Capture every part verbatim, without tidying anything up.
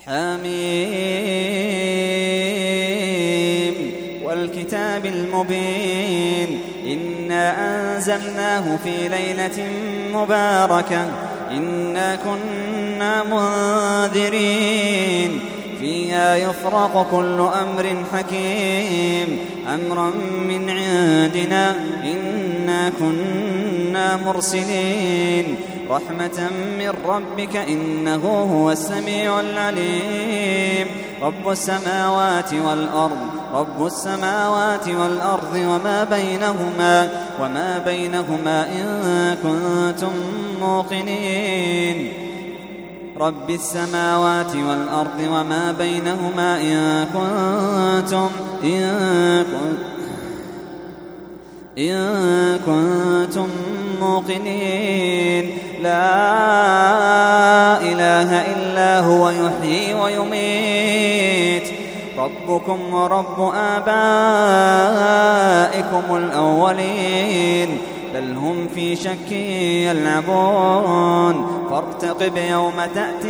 حميم والكتاب المبين إنا أنزلناه في ليلة مباركة إنا كنا منذرين فيها يفرق كل أمر حكيم أمرا من عندنا إنا كنا مرسلين رحمة من ربك إنه هو السميع العليم رب السماوات والأرض رب السماوات والأرض وما بينهما وما بينهما إن كنتم موقنين رب السماوات والأرض وما بينهما إن كنتم إن كنتم إن كنتم موقنين لا إله إلا هو يحيي ويميت ربكم ورب آبائكم الأولين بل هم في شك يلعبون فارتقب يوم تأتي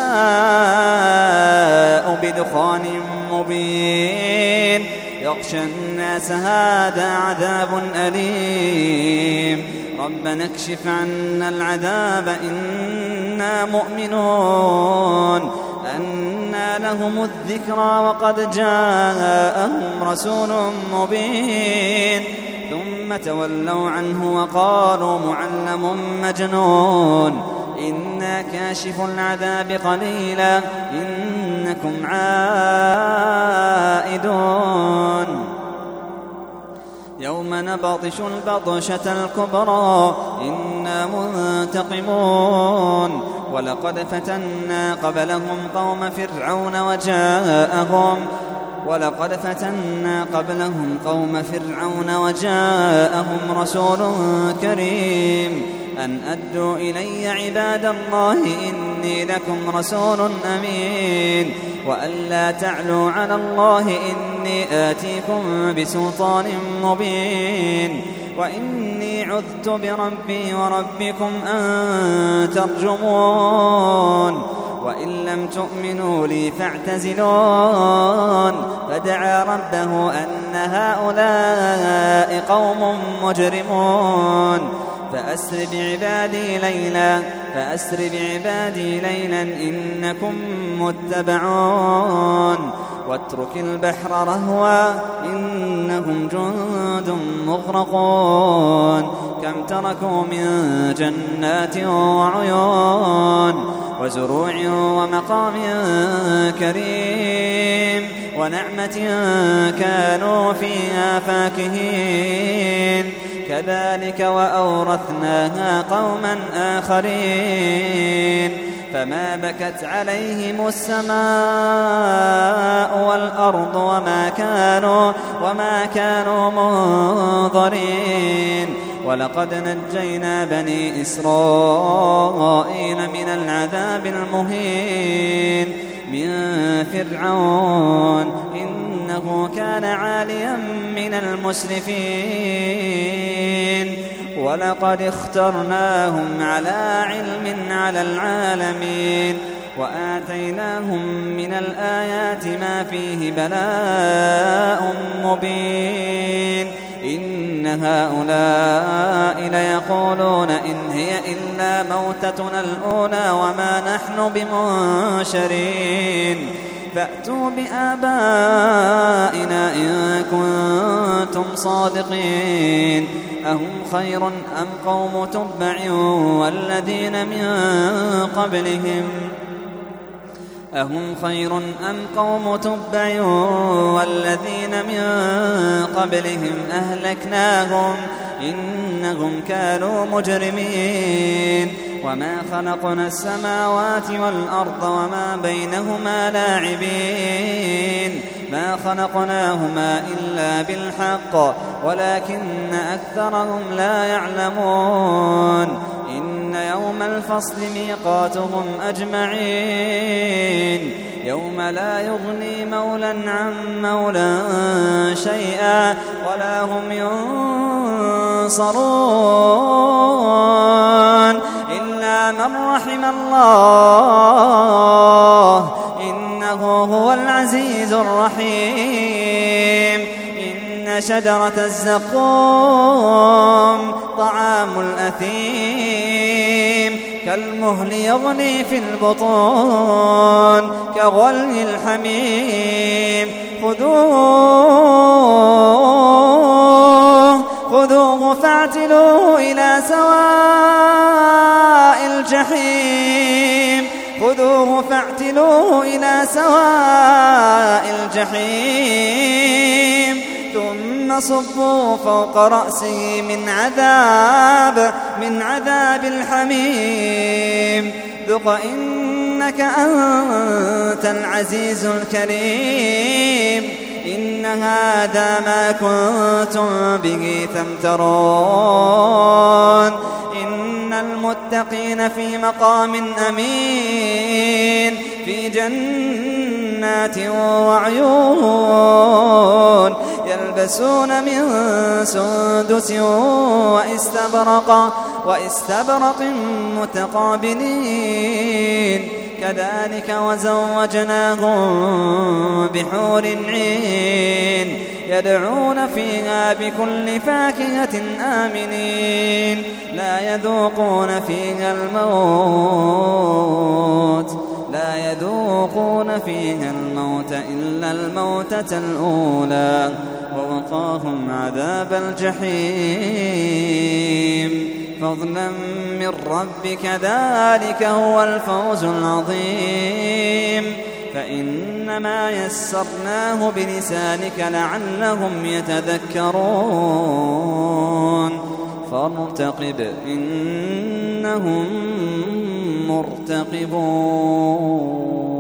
السماء بدخان مبين يغشى الناس هذا عذاب أليم ربنا اكشف عنا العذاب إنا مؤمنون أنى لهم الذكرى وقد جاءهم رسول مبين ثم تولوا عنه وقالوا معلم مجنون إنا كاشف العذاب قليلا إنكم عائدون يوم نبطش البطشة الكبرى إنا منتقمون ولقد فتنا قبلهم قوم فرعون وجاءهم ولقد فتنا قبلهم قوم فرعون وجاءهم رسول كريم أن أدوا إلي عباد الله إني لكم رسول أمين وأن لا تعلوا على الله إني آتيكم بسلطان مبين وإني عذت بربي وربكم أن ترجمون وإن لم تؤمنوا لي فاعتزلون فدعا ربه أن هؤلاء قوم مجرمون فأسر بعبادي ليلا فأسر بعبادي ليلا إنكم متبعون واترك البحر رهوا إنهم جند مغرقون كم تركوا من جنات وعيون وزروع ومقام كريم ونعمة كانوا فيها فاكهين كذلك وأورثناها قوما آخرين فما بكت عليهم السماء والأرض وما كانوا وما كانوا منظرين ولقد نجينا بني إسرائيل من العذاب المهين من فرعون إنه كان عاليا من المسرفين ولقد اخترناهم على علم على العالمين وآتيناهم من الآيات ما فيه بلاء مبين إن هؤلاء ليقولون إن هي إلا موتتنا الأولى وما نحن بمنشرين فأتوا بآبائنا إن كنتم صادقين أهم خير أم قوم تبع والذين من قبلهم أهم خير أم قوم تبع والذين من قبلهم أهلكناهم إنهم كانوا مجرمين وما خلقنا السماوات والأرض وما بينهما لاعبين ما خلقناهما إلا بالحق ولكن أكثرهم لا يعلمون إن يوم الفصل ميقاتهم أجمعين يوم لا يغني مولى عن مولى شيئا ولا هم ينصرون إلا من رحم الله إن إنه هو العزيز الرحيم. إن شجرة الزقوم طعام الأثيم كالمهل يغلي في البطون كغلي الحميم خذوه خذوه فاعتلوه إلى سواء الجحيم خذوه فاعتلوه إلى سواء الجحيم ثم صبوا فوق رأسه من عذاب من عذاب الحميم ذق إنك أنت العزيز الكريم. إن هذا ما كنتم به تمترون. إن المتقين في مقام أمين في جنات وعيون يلبسون من سندس وإستبرق وإستبرق متقابلين كذلك وزوجناهم بحور عين يدعون فيها بكل فاكهة آمنين لا يذوقون فيها الموت لا يذوقون فيها الموت إلا الموتة الأولى ووقاهم عذاب الجحيم فضلا من ربك ذلك هو الفوز العظيم. فإنما يسرناه بلسانك لعلهم يتذكرون فارتقب إنهم مرتقبون.